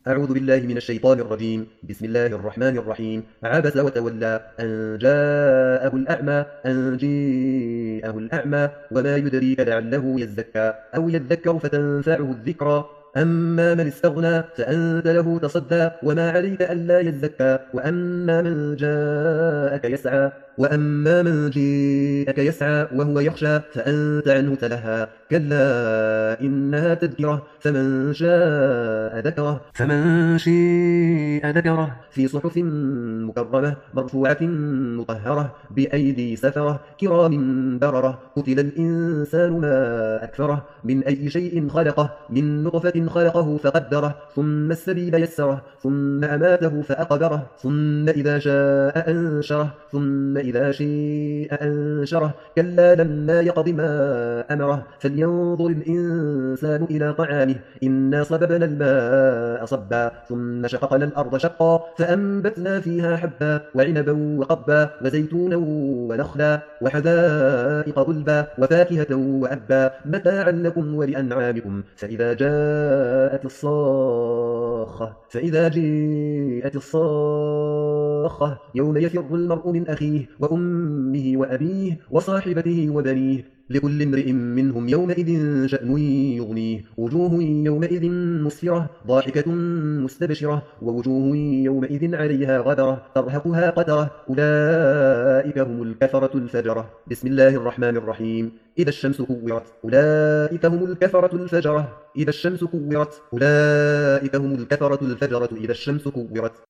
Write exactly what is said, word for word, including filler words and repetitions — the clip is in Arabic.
أعوذ بالله من الشيطان الرجيم. بسم الله الرحمن الرحيم. عبس وتولى أن جاءه الأعمى أن جاءه الأعمى وما يدريك لعله يزكى أو يذكر فتنفعه الذكرى. أما من استغنى فأنت له تصدى وما عليك ألا يزكى. وأما من جاءك يسعى وأما من جاءك يسعى وهو يخشى فأنت عنه تلهى. كلا إنها تذكرة فمن شاء ذكره فمن شاء ذكره في صحف مكرمة مرفوعة مطهرة بأيدي سفرة كرام بررة. قتل الإنسان ما أكفره من أي شيء خلقه من نطفة خلقه فقدره ثم السبيل يسره ثم أماته فأقبره ثم إذا شاء أنشره ثم إذا شاء أنشره. كلا لما يقض ما أمره فلينظر الإنسان إلى طعامه إنا صببنا الماء صبا ثم شققنا الأرض شقا فأنبتنا فيها حبا وعنبا وقبا وزيتونا ونخلا وحدائق غلبا وفاكهة وأبا متاعا لكم ولأنعامكم. فإذا جاءت الصاخة فإذا جاءت الصاخة يوم يفر المرء من أخيه وأمه وأبيه وصاحبته وبنيه لكل امرئ منهم يومئذ شأن يغنيه. وجوه يومئذ مسفرة ضاحكة مستبشرة ووجوه يومئذ عليها غبرة ترهقها قترة أولئك هم الكفرة الفجرة. بسم الله الرحمن الرحيم. إذا الشمس كورت أولئك هم الكفرة الفجرة. إذا الشمس كورت أولئك هم الكفرة الفجرة إذا الشمس كورت.